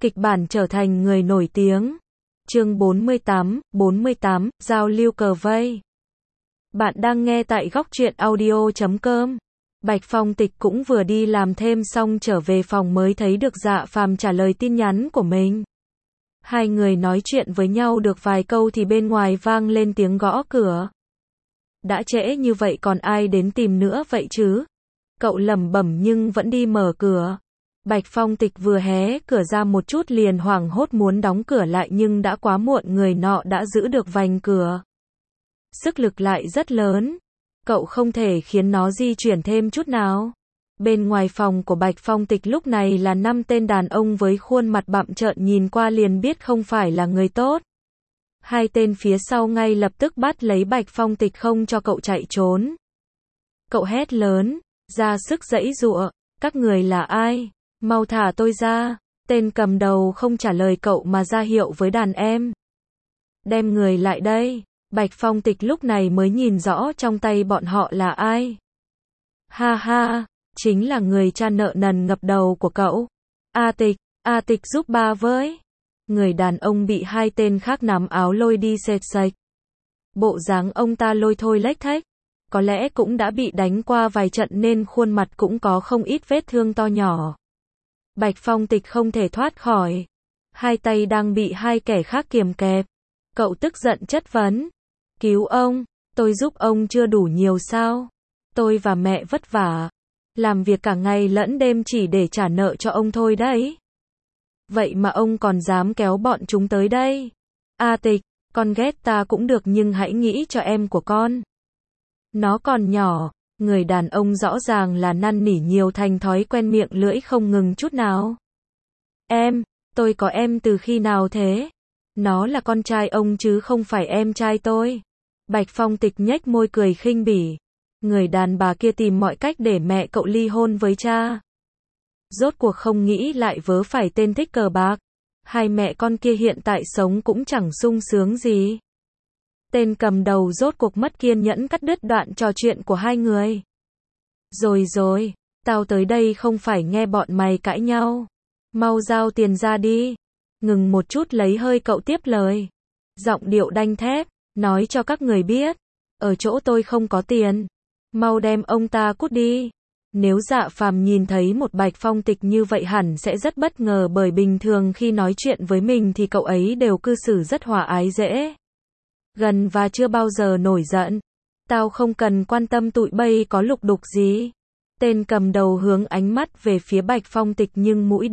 kịch bản trở thành người nổi tiếng. Chương 48, giao lưu cờ vây. Bạn đang nghe tại góc truyện audio.com. Bạch Phong Tịch cũng vừa đi làm thêm xong trở về phòng mới thấy được Dạ Phàm trả lời tin nhắn của mình. Hai người nói chuyện với nhau được vài câu thì bên ngoài vang lên tiếng gõ cửa. Đã trễ như vậy còn ai đến tìm nữa vậy chứ? Cậu lẩm bẩm nhưng vẫn đi mở cửa. Bạch Phong Tịch vừa hé cửa ra một chút liền hoảng hốt muốn đóng cửa lại nhưng đã quá muộn, người nọ đã giữ được vành cửa. Sức lực lại rất lớn. Cậu không thể khiến nó di chuyển thêm chút nào. Bên ngoài phòng của Bạch Phong Tịch lúc này là 5 tên đàn ông với khuôn mặt bặm trợn, nhìn qua liền biết không phải là người tốt. Hai tên phía sau ngay lập tức bắt lấy Bạch Phong Tịch không cho cậu chạy trốn. Cậu hét lớn, ra sức giãy giụa, các người là ai? Mau thả tôi ra. Tên cầm đầu không trả lời cậu mà ra hiệu với đàn em. Đem người lại đây. Bạch Phong Tịch lúc này mới nhìn rõ trong tay bọn họ là ai. Ha ha, chính là người cha nợ nần ngập đầu của cậu. A Tịch giúp ba với. Người đàn ông bị hai tên khác nắm áo lôi đi xệt xệch. Bộ dáng ông ta lôi thôi lếch thếch. Có lẽ cũng đã bị đánh qua vài trận nên khuôn mặt cũng có không ít vết thương to nhỏ. Bạch Phong Tịch không thể thoát khỏi. Hai tay đang bị hai kẻ khác kiềm kẹp. Cậu tức giận chất vấn. Cứu ông, tôi giúp ông chưa đủ nhiều sao? Tôi và mẹ vất vả. Làm việc cả ngày lẫn đêm chỉ để trả nợ cho ông thôi đấy. Vậy mà ông còn dám kéo bọn chúng tới đây. A Tịch, con ghét ta cũng được nhưng hãy nghĩ cho em của con. Nó còn nhỏ. Người đàn ông rõ ràng là năn nỉ nhiều thành thói quen miệng lưỡi không ngừng chút nào. Tôi có em từ khi nào thế? Nó là con trai ông chứ không phải em trai tôi. Bạch Phong Tịch nhếch môi cười khinh bỉ. Người đàn bà kia tìm mọi cách để mẹ cậu ly hôn với cha. Rốt cuộc không nghĩ lại vớ phải tên thích cờ bạc. Hai mẹ con kia hiện tại sống cũng chẳng sung sướng gì. Tên cầm đầu rốt cuộc mất kiên nhẫn cắt đứt đoạn trò chuyện của hai người. Rồi, tao tới đây không phải nghe bọn mày cãi nhau. Mau giao tiền ra đi. Ngừng một chút lấy hơi cậu tiếp lời. Giọng điệu đanh thép, nói cho các người biết. Ở chỗ tôi không có tiền. Mau đem ông ta cút đi. Nếu Dạ Phàm nhìn thấy một Bạch Phong Tịch như vậy hẳn sẽ rất bất ngờ, bởi bình thường khi nói chuyện với mình thì cậu ấy đều cư xử rất hòa ái dễ gần và chưa bao giờ nổi giận. Tao không cần quan tâm tụi bay có lục đục gì. Tên cầm đầu hướng ánh mắt về phía Bạch Phong Tịch nhưng mũi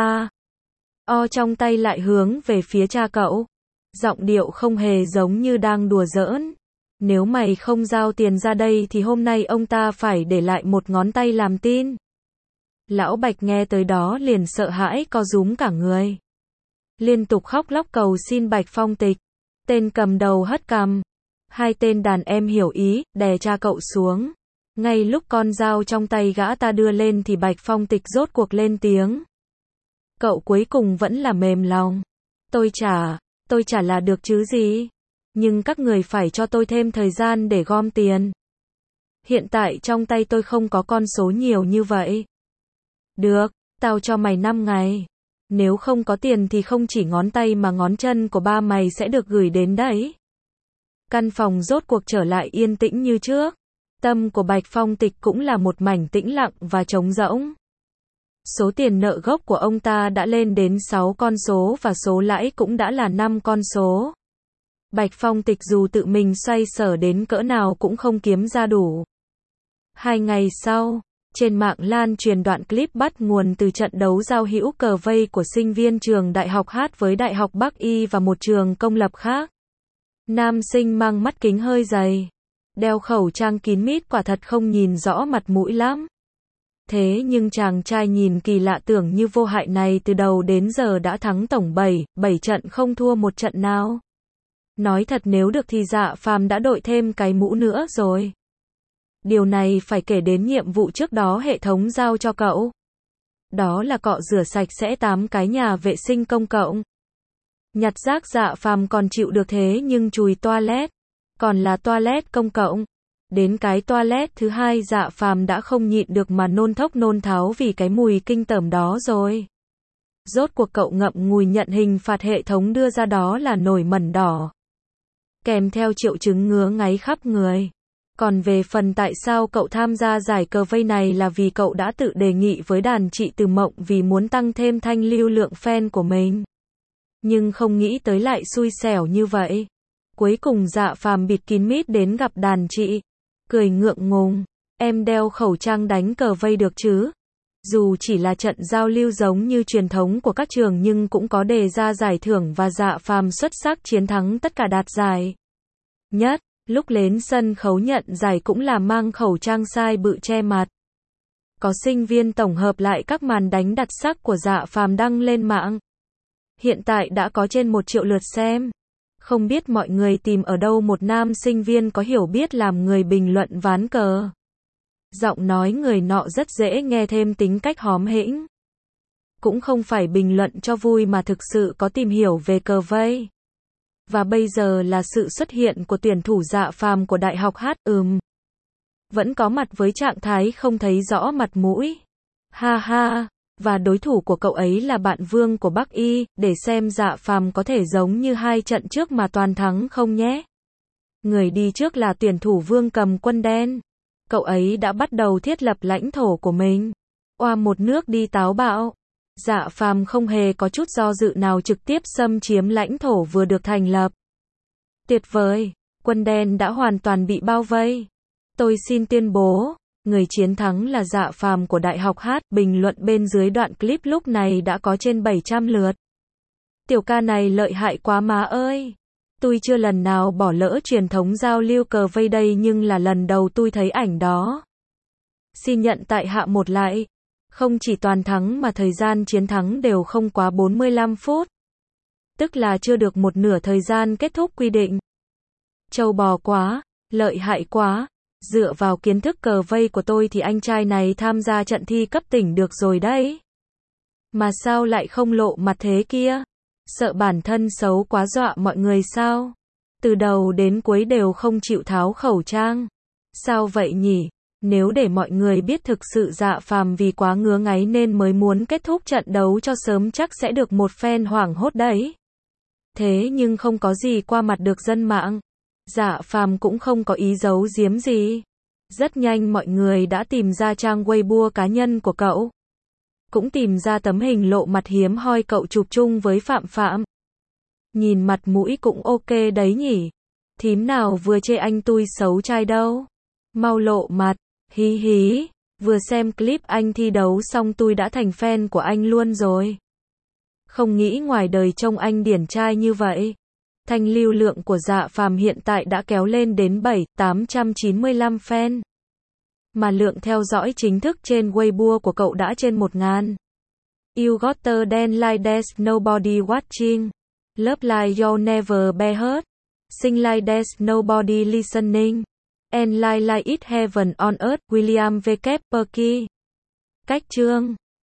O trong tay lại hướng về phía cha cậu. Giọng điệu không hề giống như đang đùa giỡn. Nếu mày không giao tiền ra đây thì hôm nay ông ta phải để lại một ngón tay làm tin. Lão Bạch nghe tới đó liền sợ hãi co rúm cả người. Liên tục khóc lóc cầu xin Bạch Phong Tịch. Tên cầm đầu hất cằm. Hai tên đàn em hiểu ý, đè cha cậu xuống. Ngay lúc con dao trong tay gã ta đưa lên thì Bạch Phong Tịch rốt cuộc lên tiếng. Cậu cuối cùng vẫn là mềm lòng. Tôi trả là được chứ gì. Nhưng các người phải cho tôi thêm thời gian để gom tiền. Hiện tại trong tay tôi không có con số nhiều như vậy. Được, tao cho mày 5 ngày. Nếu không có tiền thì không chỉ ngón tay mà ngón chân của ba mày sẽ được gửi đến đấy. Căn phòng rốt cuộc trở lại yên tĩnh như trước. Tâm của Bạch Phong Tịch cũng là một mảnh tĩnh lặng và trống rỗng. Số tiền nợ gốc của ông ta đã lên đến 6 con số và số lãi cũng đã là 5 con số. Bạch Phong Tịch dù tự mình xoay sở đến cỡ nào cũng không kiếm ra đủ. 2 ngày sau, trên mạng lan truyền đoạn clip bắt nguồn từ trận đấu giao hữu cờ vây của sinh viên trường Đại học H với Đại học Bắc Y và một trường công lập khác. Nam sinh mang mắt kính hơi dày, đeo khẩu trang kín mít, quả thật không nhìn rõ mặt mũi lắm. Thế nhưng chàng trai nhìn kỳ lạ tưởng như vô hại này từ đầu đến giờ đã thắng tổng 7 trận không thua một trận nào. Nói thật nếu được thì Dạ Phàm đã đội thêm cái mũ nữa rồi. Điều này phải kể đến nhiệm vụ trước đó hệ thống giao cho cậu. Đó là cọ rửa sạch sẽ 8 cái nhà vệ sinh công cộng. Nhặt rác Dạ Phàm còn chịu được, thế nhưng chùi toilet, còn là toilet công cộng. Đến cái toilet thứ hai Dạ Phàm đã không nhịn được mà nôn thốc nôn tháo vì cái mùi kinh tởm đó rồi. Rốt cuộc cậu ngậm ngùi nhận hình phạt hệ thống đưa ra đó là nổi mẩn đỏ, kèm theo triệu chứng ngứa ngáy khắp người. Còn về phần tại sao cậu tham gia giải cờ vây này là vì cậu đã tự đề nghị với đàn chị Từ Mộng vì muốn tăng thêm thanh lưu lượng fan của mình. Nhưng không nghĩ tới lại xui xẻo như vậy. Cuối cùng Dạ Phàm bịt kín mít đến gặp đàn chị, cười ngượng ngùng, em đeo khẩu trang đánh cờ vây được chứ? Dù chỉ là trận giao lưu giống như truyền thống của các trường nhưng cũng có đề ra giải thưởng và Dạ Phàm xuất sắc chiến thắng tất cả đạt giải nhất. Lúc lên sân khấu nhận giải cũng là mang khẩu trang size bự che mặt. Có sinh viên tổng hợp lại các màn đánh đặc sắc của Dạ Phàm đăng lên mạng. Hiện tại đã có trên 1 triệu lượt xem. Không biết mọi người tìm ở đâu một nam sinh viên có hiểu biết làm người bình luận ván cờ. Giọng nói người nọ rất dễ nghe thêm tính cách hóm hĩnh. Cũng không phải bình luận cho vui mà thực sự có tìm hiểu về cờ vây. Và bây giờ là sự xuất hiện của tuyển thủ Dạ Phàm của Đại học Hát. Vẫn có mặt với trạng thái không thấy rõ mặt mũi. Ha ha. Và đối thủ của cậu ấy là bạn Vương của Bắc Y, để xem Dạ Phàm có thể giống như 2 trận trước mà toàn thắng không nhé. Người đi trước là tuyển thủ Vương cầm quân đen. Cậu ấy đã bắt đầu thiết lập lãnh thổ của mình. Oa một nước đi táo bạo. Dạ Phàm không hề có chút do dự nào trực tiếp xâm chiếm lãnh thổ vừa được thành lập. Tuyệt vời, quân đen đã hoàn toàn bị bao vây. Tôi xin tuyên bố, người chiến thắng là Dạ Phàm của Đại học Hát. Bình luận bên dưới đoạn clip lúc này đã có trên 700 lượt. Tiểu ca này lợi hại quá má ơi. Tôi chưa lần nào bỏ lỡ truyền thống giao lưu cờ vây đây nhưng là lần đầu tôi thấy ảnh đó. Xin nhận tại hạ một lại. Không chỉ toàn thắng mà thời gian chiến thắng đều không quá 45 phút. Tức là chưa được một nửa thời gian kết thúc quy định. Trâu bò quá, lợi hại quá. Dựa vào kiến thức cờ vây của tôi thì anh trai này tham gia trận thi cấp tỉnh được rồi đấy. Mà sao lại không lộ mặt thế kia? Sợ bản thân xấu quá dọa mọi người sao? Từ đầu đến cuối đều không chịu tháo khẩu trang. Sao vậy nhỉ? Nếu để mọi người biết thực sự Dạ Phàm vì quá ngứa ngáy nên mới muốn kết thúc trận đấu cho sớm chắc sẽ được một phen hoảng hốt đấy. Thế nhưng không có gì qua mặt được dân mạng. Dạ Phàm cũng không có ý giấu giếm gì. Rất nhanh mọi người đã tìm ra trang Weibo cá nhân của cậu. Cũng tìm ra tấm hình lộ mặt hiếm hoi cậu chụp chung với Phạm Phạm. Nhìn mặt mũi cũng ok đấy nhỉ. Thím nào vừa chê anh tui xấu trai đâu. Mau lộ mặt. Hí hí. Vừa xem clip anh thi đấu xong tôi đã thành fan của anh luôn rồi. Không nghĩ ngoài đời trông anh điển trai như vậy. Thanh lưu lượng của Dạ Phàm hiện tại đã kéo lên đến 7.895 fan. Mà lượng theo dõi chính thức trên Weibo của cậu đã trên 1.000. You got the den like there's nobody watching. Love like you'll never be hurt. Sing like there's nobody listening. And like it heaven on earth. William W. Perky. Cách chương